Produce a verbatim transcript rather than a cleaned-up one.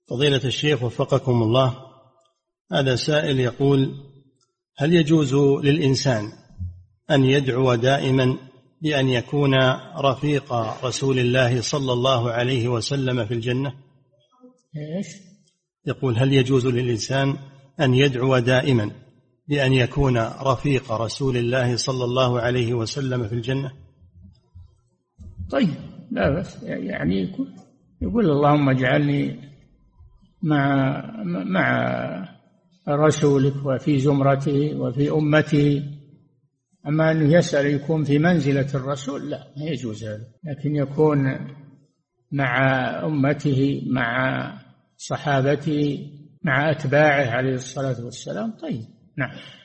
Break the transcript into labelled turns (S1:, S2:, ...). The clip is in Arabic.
S1: فضيلة الشيخ وفقكم الله، هذا سائل يقول: هل يجوز للإنسان أن يدعو دائما بأن يكون رفيق رسول الله صلى الله عليه وسلم في الجنة؟
S2: إيش؟
S1: يقول: هل يجوز للإنسان أن يدعو دائما بأن يكون رفيق رسول الله صلى الله عليه وسلم في الجنة؟
S2: طيب، لا بس يعني يقول, يقول اللهم اجعلني مع مع رسولك وفي زمرته وفي أمته. أما أنه يسأل يكون في منزلة الرسول، لا، ما يجوز هذا، لكن يكون مع أمته، مع صحابته، مع أتباعه عليه الصلاة والسلام. طيب، نعم.